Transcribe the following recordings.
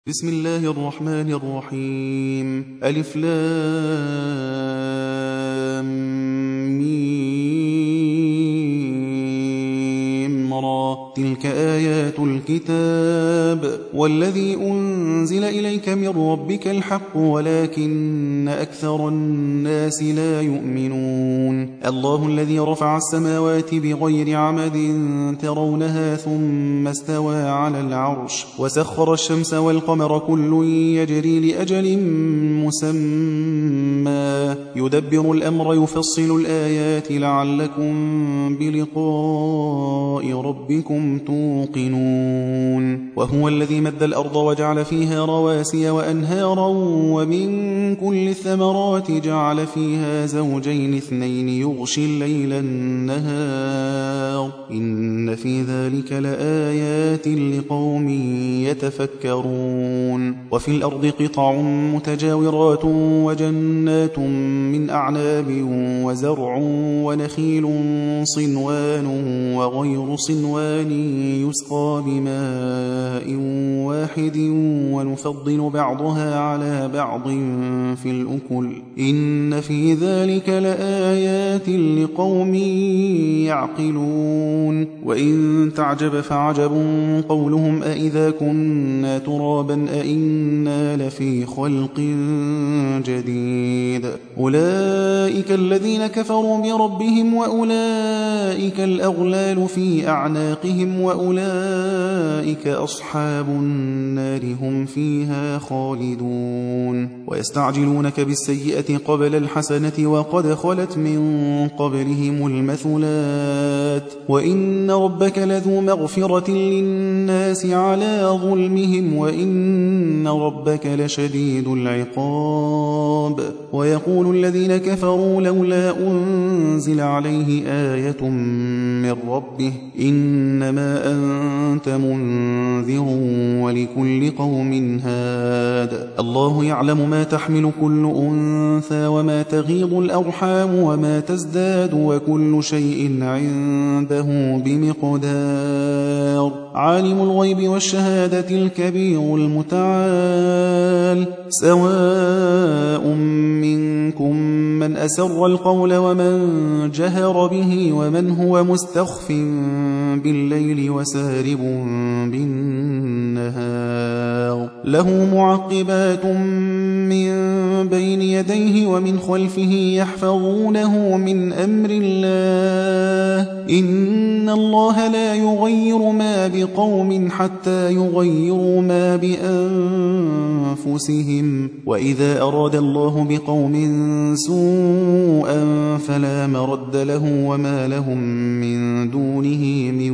بسم الله الرحمن الرحيم ألف لام ميم را تلك آيات الكتاب والذي أنزل إليك من ربك الحق ولكن أكثر الناس لا يؤمنون الله الذي رفع السماوات بغير عمد ترونها ثم استوى على العرش وسخر الشمس والقمر كل يجري لأجل مسمى يدبر الأمر يفصل الآيات لعلكم بلقاء ربكم توقنون وهو الذي مد الأرض وجعل فيها رواسي وأنهارا ومن كل الثمرات جعل فيها زوجين اثنين يغشي الليل النهار إن في ذلك لآيات لقوم يتفكرون وفي الأرض قطع متجاورات وجنات من أعناب وزرع ونخيل صنوان وغير صنوان يسقى بماء واحد ونفضل بعضها على بعض في الأكل إن في ذلك لآيات لقوم يعقلون وإن تعجب فعجب قولهم أإذا كنا ترابا أإنا لفي خلق جديد أولئك الذين كفروا بربهم وأولئك الأغلال في أعناقهم وأولئك أصحاب النار هم فيها خالدون ويستعجلونك بالسيئة قبل الحسنة وقد خلت من قبلهم المثلات وإن ربك لذو مغفرة للناس على ظلمهم وإن ربك لشديد العقاب ويقول الذين كفروا لولا أنزل عليه آية من ربه إنما أنت منذر ولكل قوم هاد الله يعلم ما تحمل كل أنثى وما تغيض الأرحام وما تزداد وكل شيء عنده بمقدار عالم الغيب والشهادة الكبير المتعال سواء منكم من أسر القول ومن جهر به ومن هو مستخف بالليل وسارب بالنهار له معقبات من بين يديه ومن خلفه يحفظونه من أمر الله إن الله لا يغير ما بقوم حتى يغيروا ما بأنفسهم وإذا أراد الله بقوم سوءا فلا مرد له وما لهم من دونه من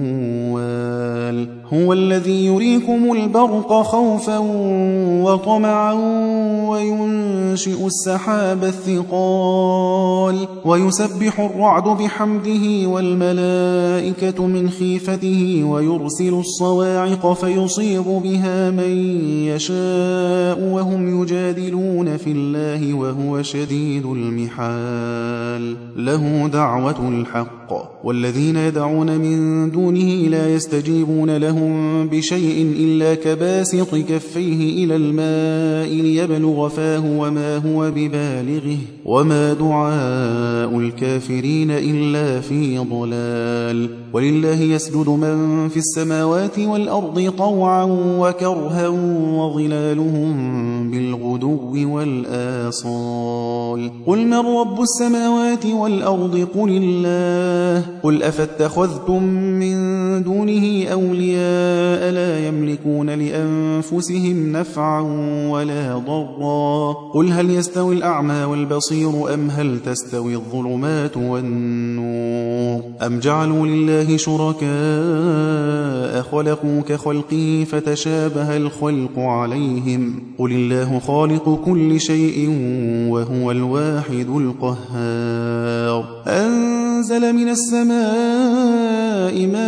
وال هو الذي يريكم البرق خوفا وطمعا وينشئ السحاب الثقال ويسبح الرعد بحمده والملائكة من خيفته ويرسل الصواعق فيصيب بها من يشاء وهم يجادلون في الله وهو شديد المحال له دعوة الحق والذين يدعون من دونه لا يستجيبون لهم بشيء إلا كباسط كفيه إلى الماء ليبلغ فاه وما هو ببالغه وما دعاء الكافرين إلا في ضلال ولله يسجد من في السماوات والأرض طوعا وكرها وظلالهم بالغدو والآصال قل من رب السماوات والأرض قل الله قل أفاتخذتم من دونه أولياء لا يملكون لأنفسهم نفعا ولا ضرا قل هل يستوي الأعمى والبصير أم هل تستوي الظلمات والنور أم جعلوا لله شركاء خلقوا كخلقه فتشابه الخلق عليهم قل الله خالق كل شيء وهو الواحد القهار أنزل من السماء ماء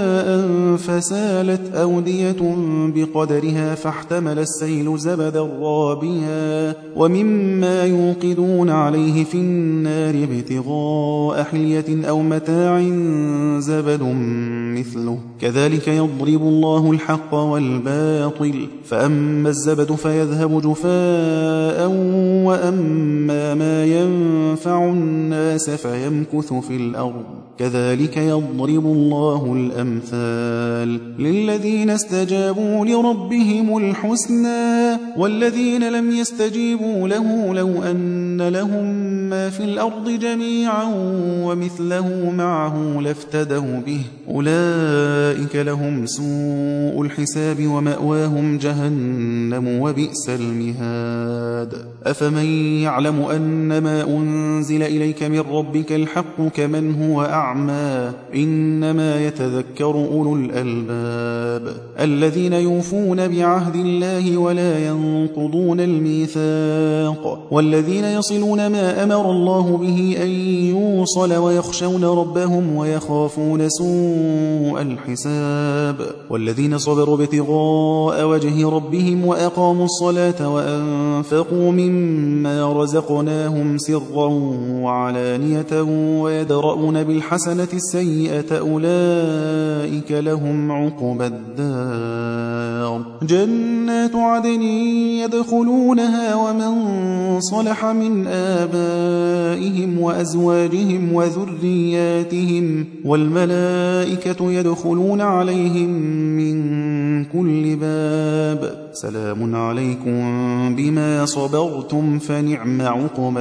ماء فسالت أودية بقدرها فاحتمل السيل زبدا رابيا ومما يوقدون عليه في النار ابتغاء حلية أو متاع زبد مثله كذلك يضرب الله الحق والباطل فأما الزبد فيذهب جفاء وأما ما ينفع الناس فيمكث في الأرض كذلك يضرب الله الأمثال للذين استجابوا لربهم الحسنى والذين لم يستجيبوا له لو أن لهم ما في الأرض جميعا ومثله معه لافتدوا به أولئك لهم سوء الحساب ومأواهم جهنم وبئس المهاد أفمن يعلم أن ما أنزل إليك من ربك الحق كمن هو أعمى إنما يتذكر أولو الألباب الذين يوفون بعهد الله ولا ينقضون الميثاق والذين يصلون ما أمر الله به أن يوصل ويخشون ربهم ويخافون سوء الحساب والذين صبروا ابتغاء وجه ربهم وأقاموا الصلاة وأنفقوا مما رزقناهم سرا وعلانية ويدرؤون بالحسنة السيئة أولئك لهم عقبى الدار جنات عدن يدخلونها ومن صلح من آبائهم وأزواجهم وذرياتهم والملائكة يدخلون عليهم من كل باب سلام عليكم بما صبرتم فنعم عقبى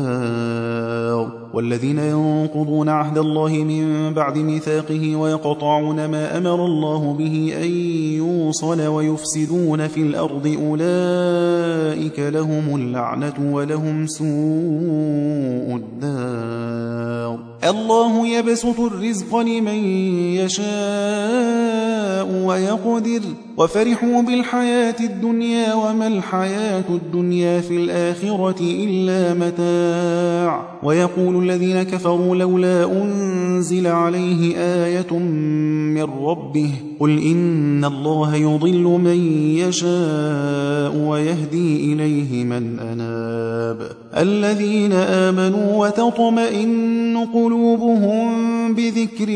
الدار والذين ينقضون عهد الله من بعد ميثاقه ويقطعون ما أمر الله به أن يوصل ويفسدون في الأرض أولئك لهم اللعنة ولهم سوء الدار الله يبسط الرزق لمن يشاء ويقدر وفرحوا بالحياة الدنيا وما الحياة الدنيا في الآخرة إلا متاع ويقول الذين كفروا لولا أنزل عليه آية من ربه قل إن الله يضل من يشاء ويهدي إليه من أناب الذين آمنوا وتطمئن قلوبهم بذكر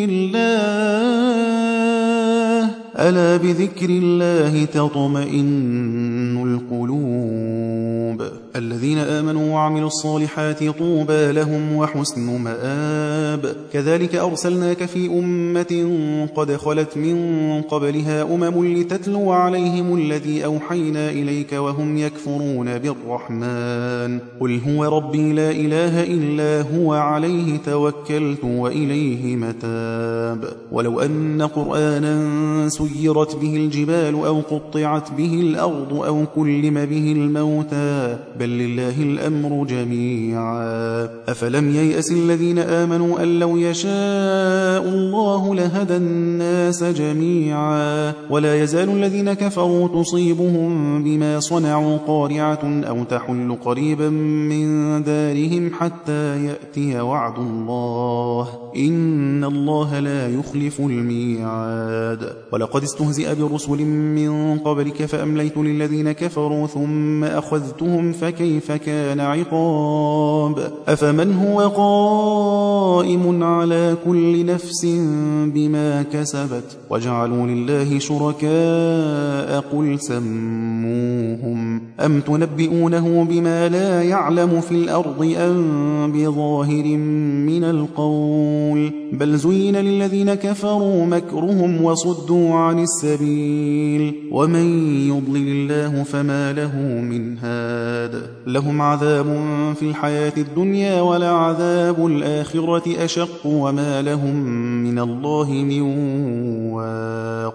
الله ألا بذكر الله تطمئن القلوب الذين آمنوا وعملوا الصالحات طوبى لهم وحسن مآب كذلك أرسلناك في أمة قد خلت من قبلها لتتلو عليهم الذي أوحينا إليك وهم يكفرون بالرحمن قل هو ربي لا إله إلا هو عليه توكلت وإليه متاب ولو أن قرآنا سيرت به الجبال أو قطعت به الأرض أو كلم به الموتى بل لله الأمر جميعا أفلم ييأس الذين آمنوا أن لو يشاء الله لهدى الناس جميعا ولا يزال الذين كفروا تصيبهم بما صنعوا قارعة أو تحل قريبا من دارهم حتى يأتي وعد الله إن الله لا يخلف الميعاد ولقد استهزئ برسل من قبلك فأمليت للذين كفروا ثم أخذتهم فكيف كان عقاب أفمن هو قائم على كل نفس بما كسبت وجعلوا لله شركاء قل سموهم أم تنبئونه بما لا يعلم في الأرض أم بظاهر من القول بل زين للذين كفروا مكرهم وصدوا عن السبيل ومن يضلل الله فما له من هاد لهم عذاب في الحياة الدنيا ولعذاب الآخرة أشق وما لهم من الله من واق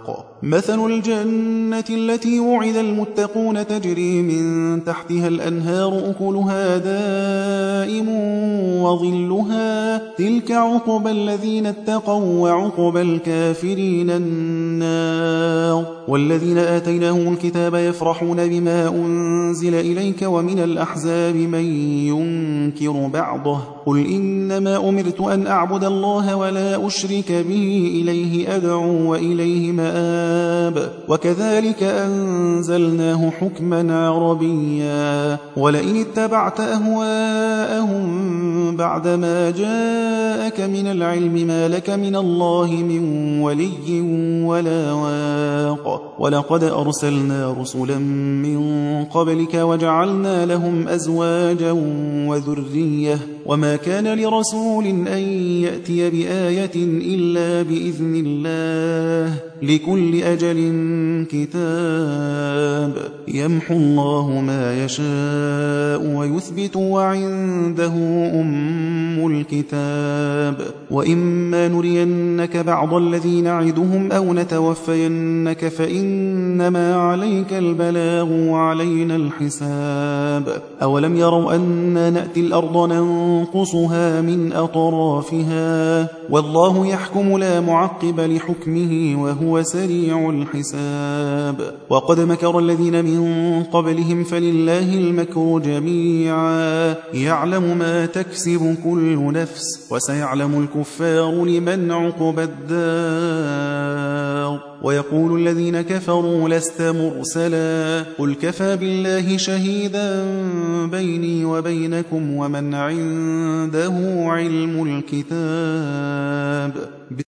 مثل الجنة التي وعد المتقون تجري من تحتها الأنهار أكلها دائم وظلها تلك عقبى الذين اتقوا وعقبى الكافرين النار والذين آتيناهم الكتاب يفرحون بما أنزل إليك ومن الأحزاب من ينكر بعضه قل إنما أمرت أن أعبد الله ولا أشرك به إليه أدعو وإليه مآب وكذلك أنزلناه حكما عربيا ولئن اتبعت أهواءهم بعدما جاءك من العلم ما لك من الله من ولي ولا واق ولقد أرسلنا رسلا من قبلك وجعلنا لهم أزواجا وذرية وما كان لرسول أن يأتي بآية إلا بإذن الله لكل أجل كتاب يمحو الله ما يشاء ويثبت وعنده أم الكتاب وإما نرينك بعض الذي نعدهم أو نتوفينك فإنما عليك البلاغ وعلينا الحساب أولم يروا أنا نأتي الأرض ننقصها من أطرافها والله يحكم لا معقب لحكمه وهو سريع الحساب وقد مكر الذين من قبلهم فلله المكر جميعا يعلم ما تكسب كل نفس وسيعلم الكفار لمن عقبى الدار ويقول الذين كفروا لست مرسلا قل كفى بالله شهيدا بيني وبينكم ومن عنده علم الكتاب